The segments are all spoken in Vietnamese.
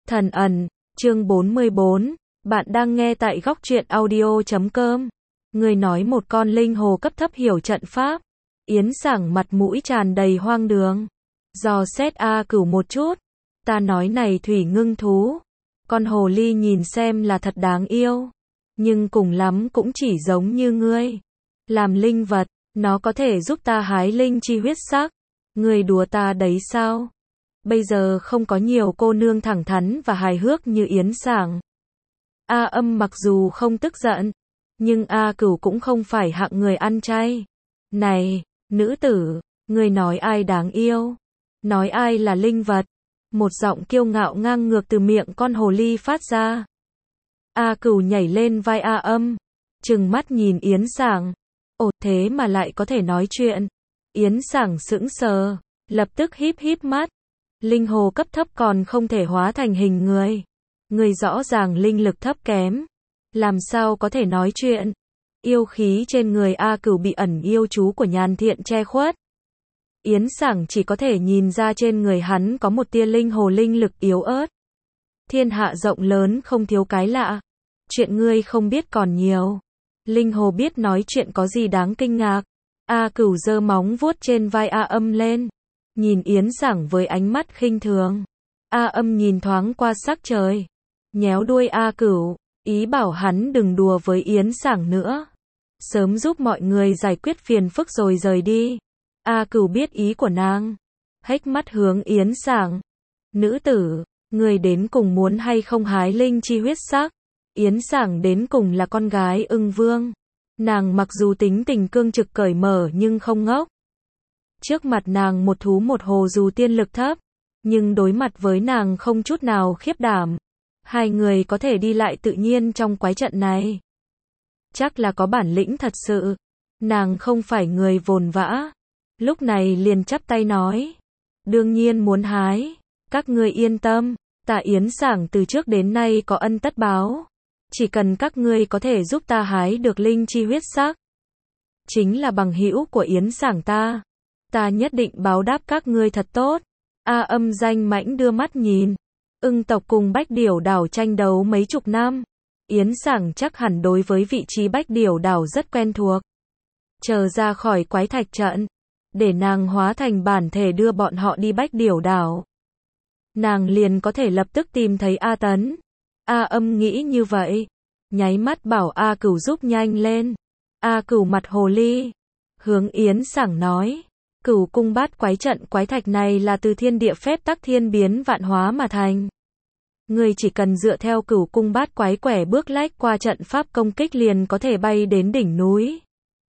Thần ẩn, chương 44, bạn đang nghe tại góc truyện audio.com. Người nói một con linh hồ cấp thấp hiểu trận pháp. Yến Sảng mặt mũi tràn đầy hoang đường. Dò xét A Cửu một chút. Ta nói này thủy ngưng thú. Con hồ ly nhìn xem là thật đáng yêu. Nhưng cùng lắm cũng chỉ giống như ngươi. Làm linh vật, nó có thể giúp ta hái linh chi huyết sắc. Ngươi đùa ta đấy sao? Bây giờ không có nhiều cô nương thẳng thắn và hài hước như Yến Sảng. A Âm mặc dù không tức giận, nhưng A Cửu cũng không phải hạng người ăn chay. Này, nữ tử, ngươi nói ai đáng yêu? Nói ai là linh vật? Một giọng kiêu ngạo ngang ngược từ miệng con hồ ly phát ra. A Cửu nhảy lên vai A Âm, trừng mắt nhìn Yến Sảng. Ồ, thế mà lại có thể nói chuyện. Yến Sảng sững sờ, lập tức híp híp mắt. Linh hồ cấp thấp còn không thể hóa thành hình người. Người rõ ràng linh lực thấp kém. Làm sao có thể nói chuyện? Yêu khí trên người A Cửu bị ẩn yêu chú của Nhàn Thiện che khuất. Yến Sảng chỉ có thể nhìn ra trên người hắn có một tia linh hồ linh lực yếu ớt. Thiên hạ rộng lớn không thiếu cái lạ. Chuyện ngươi không biết còn nhiều. Linh hồ biết nói chuyện có gì đáng kinh ngạc. A Cửu giơ móng vuốt trên vai A Âm lên. Nhìn Yến Sảng với ánh mắt khinh thường. A Âm nhìn thoáng qua sắc trời. Nhéo đuôi A Cửu, ý bảo hắn đừng đùa với Yến Sảng nữa. Sớm giúp mọi người giải quyết phiền phức rồi rời đi. A Cửu biết ý của nàng. Hếch mắt hướng Yến Sảng. Nữ tử, người đến cùng muốn hay không hái linh chi huyết sắc? Yến Sảng đến cùng là con gái Ưng Vương. Nàng mặc dù tính tình cương trực cởi mở nhưng không ngốc. Trước mặt nàng một thú một hồ dù tiên lực thấp, nhưng đối mặt với nàng không chút nào khiếp đảm. Hai người có thể đi lại tự nhiên trong quái trận này. Chắc là có bản lĩnh thật sự. Nàng không phải người vồn vã. Lúc này liền chắp tay nói. Đương nhiên muốn hái. Các ngươi yên tâm. Ta Yến Sảng từ trước đến nay có ân tất báo. Chỉ cần các ngươi có thể giúp ta hái được linh chi huyết sắc. Chính là bằng hữu của Yến Sảng ta. Ta nhất định báo đáp các ngươi thật tốt. A Âm danh mãnh đưa mắt nhìn. Ưng tộc cùng Bách Điểu đảo tranh đấu mấy chục năm. Yến Sảng chắc hẳn đối với vị trí Bách Điểu đảo rất quen thuộc. Chờ ra khỏi quái thạch trận. Để nàng hóa thành bản thể đưa bọn họ đi Bách Điểu đảo. Nàng liền có thể lập tức tìm thấy A Tấn. A Âm nghĩ như vậy. Nháy mắt bảo A Cửu giúp nhanh lên. A Cửu mặt hồ ly. Hướng Yến Sảng nói. Cửu cung bát quái trận quái thạch này là từ thiên địa phép tắc thiên biến vạn hóa mà thành. Người chỉ cần dựa theo cửu cung bát quái quẻ bước lách qua trận pháp công kích liền có thể bay đến đỉnh núi.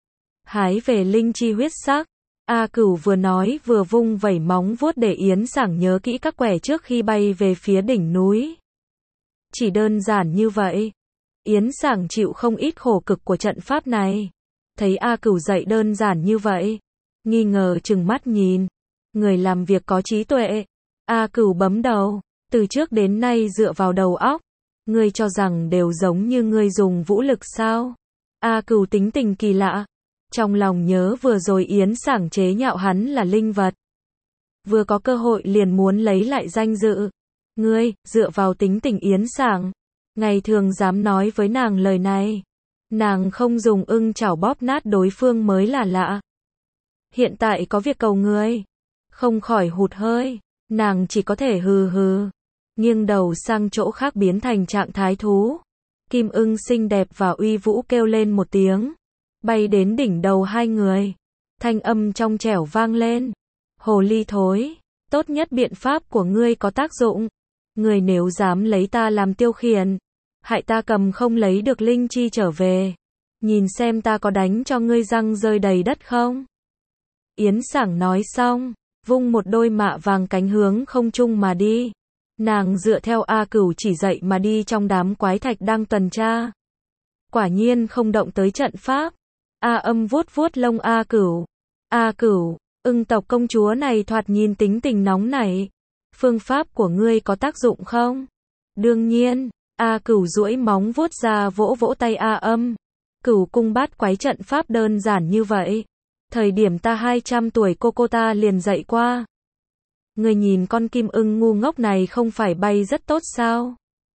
Hái về linh chi huyết sắc. A Cửu vừa nói vừa vung vẩy móng vuốt để Yến Sảng nhớ kỹ các quẻ trước khi bay về phía đỉnh núi. Chỉ đơn giản như vậy. Yến Sảng chịu không ít khổ cực của trận pháp này. Thấy A Cửu dạy đơn giản như vậy. Nghi ngờ trừng mắt nhìn. Người làm việc có trí tuệ. A Cửu bấm đầu. Từ trước đến nay dựa vào đầu óc. Ngươi cho rằng đều giống như ngươi dùng vũ lực sao? A Cửu tính tình kỳ lạ. Trong lòng nhớ vừa rồi Yến Sảng chế nhạo hắn là linh vật. Vừa có cơ hội liền muốn lấy lại danh dự. Ngươi, dựa vào tính tình Yến Sảng. Ngày thường dám nói với nàng lời này. Nàng không dùng ưng chảo bóp nát đối phương mới là lạ. Hiện tại có việc cầu ngươi. Không khỏi hụt hơi. Nàng chỉ có thể hừ hừ. Nghiêng đầu sang chỗ khác biến thành trạng thái thú. Kim ưng xinh đẹp và uy vũ kêu lên một tiếng. Bay đến đỉnh đầu hai người. Thanh âm trong trẻo vang lên. Hồ ly thối. Tốt nhất biện pháp của ngươi có tác dụng. Ngươi nếu dám lấy ta làm tiêu khiển. Hại ta cầm không lấy được linh chi trở về. Nhìn xem ta có đánh cho ngươi răng rơi đầy đất không? Yến Sảng nói xong, vung một đôi mạ vàng cánh hướng không trung mà đi. Nàng dựa theo A Cửu chỉ dạy mà đi trong đám quái thạch đang tuần tra. Quả nhiên không động tới trận pháp. A Âm vuốt vuốt lông A Cửu. A Cửu, Ưng tộc công chúa này thoạt nhìn tính tình nóng nảy. Phương pháp của ngươi có tác dụng không? Đương nhiên. A Cửu duỗi móng vuốt ra vỗ vỗ tay A Âm. Cửu cung bát quái trận pháp đơn giản như vậy. Thời điểm ta 200 tuổi cô ta liền dạy qua. Người nhìn con kim ưng ngu ngốc này không phải bay rất tốt sao?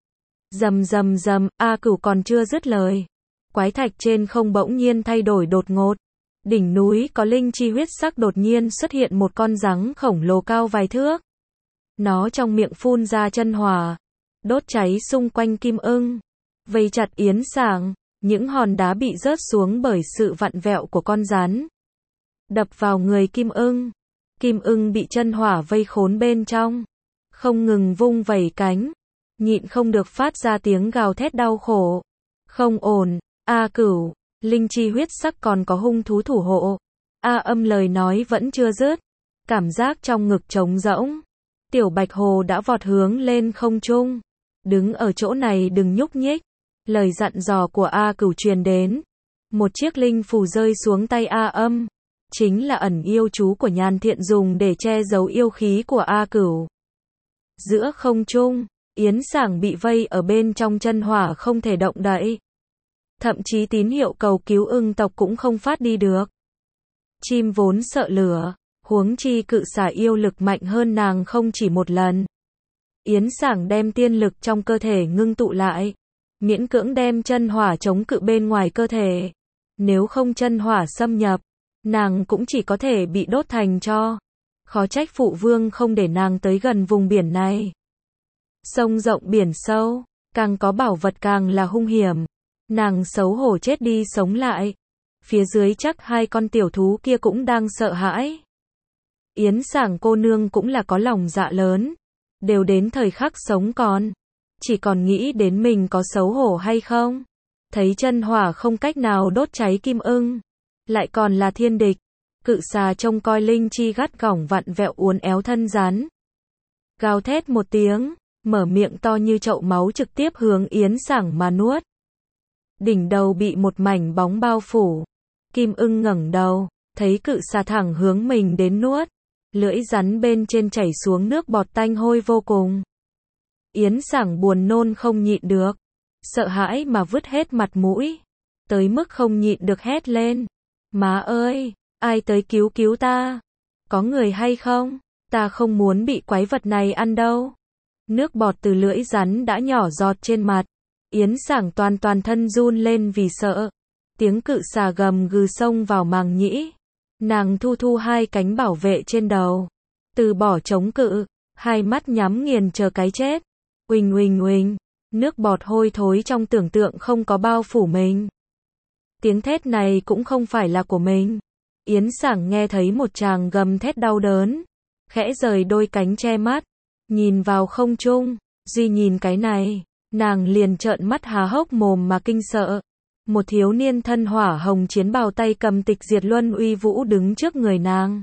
Rầm rầm rầm, A Cửu còn chưa dứt lời. Quái thạch trên không bỗng nhiên thay đổi đột ngột. Đỉnh núi có linh chi huyết sắc đột nhiên xuất hiện một con rắn khổng lồ cao vài thước. Nó trong miệng phun ra chân hỏa, đốt cháy xung quanh kim ưng, vây chặt Yến Sảng. Những hòn đá bị rớt xuống bởi sự vặn vẹo của con rắn, đập vào người kim ưng. Kim ưng bị chân hỏa vây khốn bên trong, không ngừng vung vẩy cánh, nhịn không được phát ra tiếng gào thét đau khổ. Không ổn, A Cửu, linh chi huyết sắc còn có hung thú thủ hộ. A Âm lời nói vẫn chưa dứt, cảm giác trong ngực trống rỗng. Tiểu Bạch Hồ đã vọt hướng lên không trung. Đứng ở chỗ này đừng nhúc nhích. Lời dặn dò của A Cửu truyền đến. Một chiếc linh phù rơi xuống tay A Âm. Chính là ẩn yêu chú của Nhan Thiện dùng để che giấu yêu khí của A Cửu. Giữa không trung, Yến Sảng bị vây ở bên trong chân hỏa không thể động đậy. Thậm chí tín hiệu cầu cứu ưng tộc cũng không phát đi được. Chim vốn sợ lửa, huống chi cự xà yêu lực mạnh hơn nàng không chỉ một lần. Yến Sảng đem tiên lực trong cơ thể ngưng tụ lại, miễn cưỡng đem chân hỏa chống cự bên ngoài cơ thể. Nếu không chân hỏa xâm nhập, nàng cũng chỉ có thể bị đốt thành tro. Khó trách phụ vương không để nàng tới gần vùng biển này. Sông rộng biển sâu, càng có bảo vật càng là hung hiểm. Nàng xấu hổ chết đi sống lại. Phía dưới chắc hai con tiểu thú kia cũng đang sợ hãi. Yến Sảng cô nương cũng là có lòng dạ lớn. Đều đến thời khắc sống còn, chỉ còn nghĩ đến mình có xấu hổ hay không. Thấy chân hỏa không cách nào đốt cháy kim ưng, lại còn là thiên địch. Cự xà trông coi linh chi gắt gỏng vặn vẹo uốn éo thân rắn. Gào thét một tiếng, mở miệng to như chậu máu trực tiếp hướng Yến Sảng mà nuốt. Đỉnh đầu bị một mảnh bóng bao phủ. Kim ưng ngẩng đầu, thấy cự xà thẳng hướng mình đến nuốt. Lưỡi rắn bên trên chảy xuống nước bọt tanh hôi vô cùng. Yến Sảng buồn nôn không nhịn được, sợ hãi mà vứt hết mặt mũi, tới mức không nhịn được hét lên. Má ơi, ai tới cứu cứu ta? Có người hay không? Ta không muốn bị quái vật này ăn đâu. Nước bọt từ lưỡi rắn đã nhỏ giọt trên mặt. Yến Sảng toàn thân run lên vì sợ. Tiếng cự xà gầm gừ xông vào màng nhĩ. Nàng thu hai cánh bảo vệ trên đầu, từ bỏ chống cự, hai mắt nhắm nghiền chờ cái chết. Uỳnh uỳnh uỳnh, nước bọt hôi thối trong tưởng tượng không có bao phủ mình. Tiếng thét này cũng không phải là của mình. Yến Sảng nghe thấy một tràng gầm thét đau đớn, khẽ rời đôi cánh che mắt, nhìn vào không trung, duy nhìn cái này, nàng liền trợn mắt há hốc mồm mà kinh sợ. Một thiếu niên thân hỏa hồng chiến bào tay cầm tịch diệt luân uy vũ đứng trước người nàng.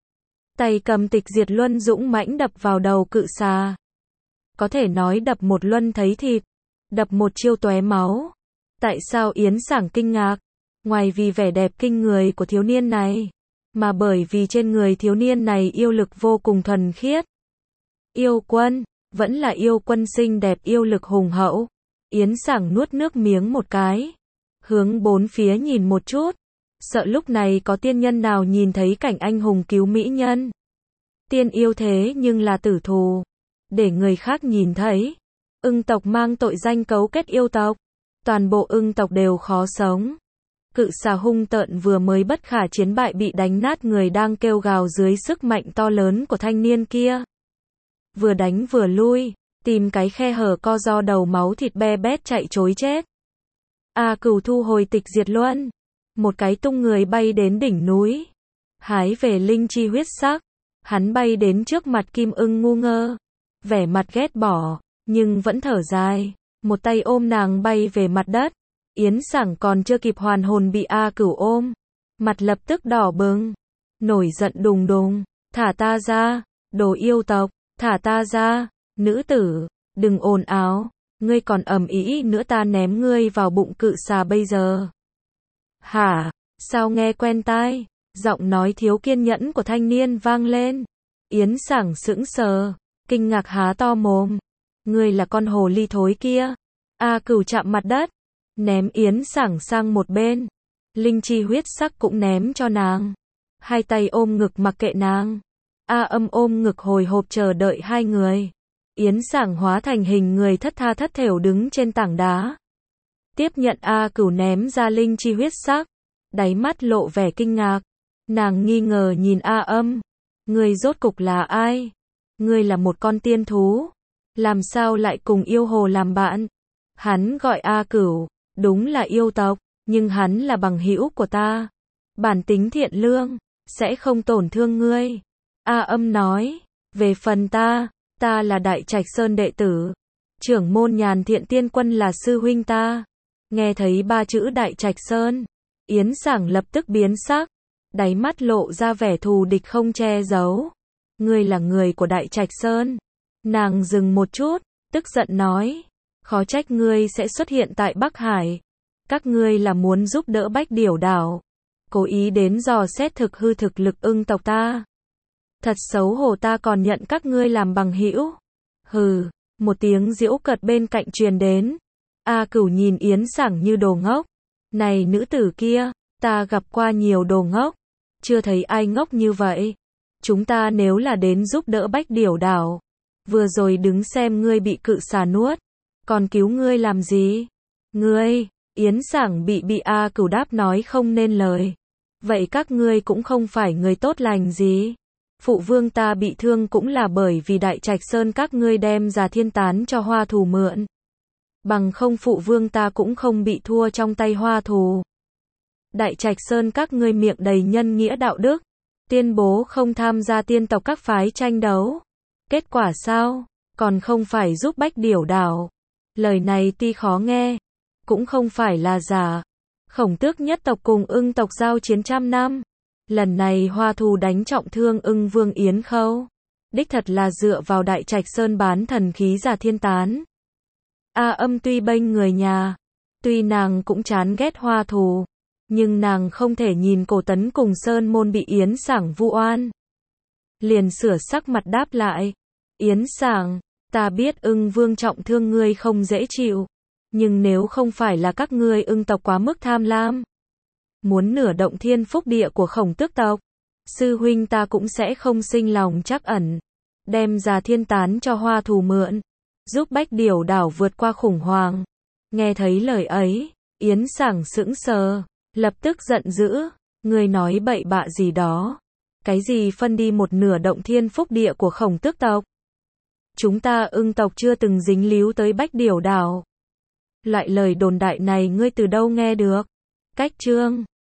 Tay cầm tịch diệt luân dũng mãnh đập vào đầu cự xà. Có thể nói đập một luân thấy thịt, đập một chiêu tóe máu. Tại sao Yến Sảng kinh ngạc? Ngoài vì vẻ đẹp kinh người của thiếu niên này, mà bởi vì trên người thiếu niên này yêu lực vô cùng thuần khiết. Yêu quân, vẫn là yêu quân xinh đẹp yêu lực hùng hậu. Yến Sảng nuốt nước miếng một cái, hướng bốn phía nhìn một chút, sợ lúc này có tiên nhân nào nhìn thấy cảnh anh hùng cứu mỹ nhân. Tiên yêu thế nhưng là tử thù, để người khác nhìn thấy. Ưng tộc mang tội danh cấu kết yêu tộc, toàn bộ ưng tộc đều khó sống. Cự xà hung tợn vừa mới bất khả chiến bại bị đánh nát người đang kêu gào dưới sức mạnh to lớn của thanh niên kia. Vừa đánh vừa lui, tìm cái khe hở co do đầu máu thịt be bét chạy trối chết. A Cửu thu hồi tịch diệt luân, một cái tung người bay đến đỉnh núi, hái về linh chi huyết sắc. Hắn bay đến trước mặt kim ưng ngu ngơ, vẻ mặt ghét bỏ, nhưng vẫn thở dài, một tay ôm nàng bay về mặt đất. Yến Sảng còn chưa kịp hoàn hồn bị A Cửu ôm, mặt lập tức đỏ bừng, nổi giận đùng đùng, thả ta ra, đồ yêu tộc, thả ta ra, nữ tử, đừng ồn ào, ngươi còn ầm ĩ nữa ta ném ngươi vào bụng cự xà bây giờ. Hả, sao nghe quen tai? Giọng nói thiếu kiên nhẫn của thanh niên vang lên. Yến Sảng sững sờ, kinh ngạc há to mồm. Ngươi là con hồ ly thối kia. A Cửu chạm mặt đất, ném Yến Sảng sang một bên. Linh chi huyết sắc cũng ném cho nàng. Hai tay ôm ngực mặc kệ nàng. A Âm ôm ngực hồi hộp chờ đợi hai người. Yến Sảng hóa thành hình người thất tha thất thểu đứng trên tảng đá. Tiếp nhận A Cửu ném ra linh chi huyết sắc, đáy mắt lộ vẻ kinh ngạc. Nàng nghi ngờ nhìn A Âm. Ngươi rốt cục là ai? Ngươi là một con tiên thú. Làm sao lại cùng yêu hồ làm bạn? Hắn gọi A Cửu, đúng là yêu tộc, nhưng hắn là bằng hữu của ta. Bản tính thiện lương, sẽ không tổn thương ngươi. A Âm nói, về phần ta là Đại Trạch Sơn đệ tử. Trưởng môn Nhàn Thiện Tiên Quân là sư huynh ta. Nghe thấy ba chữ Đại Trạch Sơn, Yến Sảng lập tức biến sắc, đáy mắt lộ ra vẻ thù địch không che giấu. Ngươi là người của Đại Trạch Sơn. Nàng dừng một chút, tức giận nói, khó trách ngươi sẽ xuất hiện tại Bắc Hải. Các ngươi là muốn giúp đỡ Bách Điểu Đảo, cố ý đến dò xét thực hư thực lực ưng tộc ta. Thật xấu hổ ta còn nhận các ngươi làm bằng hữu. Hừ, một tiếng giễu cợt bên cạnh truyền đến. A Cửu nhìn Yến Sảng như đồ ngốc. Này nữ tử kia, ta gặp qua nhiều đồ ngốc, chưa thấy ai ngốc như vậy. Chúng ta nếu là đến giúp đỡ Bách Điểu Đảo, vừa rồi đứng xem ngươi bị cự xà nuốt, còn cứu ngươi làm gì? Ngươi, Yến Sảng bị A Cửu đáp nói không nên lời. Vậy các ngươi cũng không phải người tốt lành gì. Phụ vương ta bị thương cũng là bởi vì Đại Trạch Sơn các ngươi đem Già Thiên Tán cho Hoa Thù mượn. Bằng không phụ vương ta cũng không bị thua trong tay Hoa Thù. Đại Trạch Sơn các ngươi miệng đầy nhân nghĩa đạo đức, tuyên bố không tham gia tiên tộc các phái tranh đấu. Kết quả sao? Còn không phải giúp Bách Điểu Đảo. Lời này tuy khó nghe, cũng không phải là giả. Khổng Tước nhất tộc cùng ưng tộc giao chiến trăm năm. Lần này Hoa Thù đánh trọng thương ưng vương Yến Khâu. Đích thật là dựa vào Đại Trạch Sơn bán thần khí Già Thiên Tán. A Âm tuy bênh người nhà, tuy nàng cũng chán ghét Hoa Thù, nhưng nàng không thể nhìn Cổ Tấn cùng Sơn Môn bị Yến Sảng vu oan. Liền sửa sắc mặt đáp lại, Yến Sảng, ta biết ưng vương trọng thương ngươi không dễ chịu, nhưng nếu không phải là các ngươi ưng tộc quá mức tham lam, muốn nửa động thiên phúc địa của Khổng Tước tộc, sư huynh ta cũng sẽ không sinh lòng trắc ẩn, đem Già Thiên Tán cho Hoa Thù mượn, giúp Bách Điểu Đảo vượt qua khủng hoảng. Nghe thấy lời ấy, Yến Sảng sững sờ, lập tức giận dữ, ngươi nói bậy bạ gì đó? Cái gì phân đi một nửa động thiên phúc địa của Khổng Tước tộc? Chúng ta ưng tộc chưa từng dính líu tới Bách Điểu Đảo. Loại lời đồn đại này ngươi từ đâu nghe được? Cách chương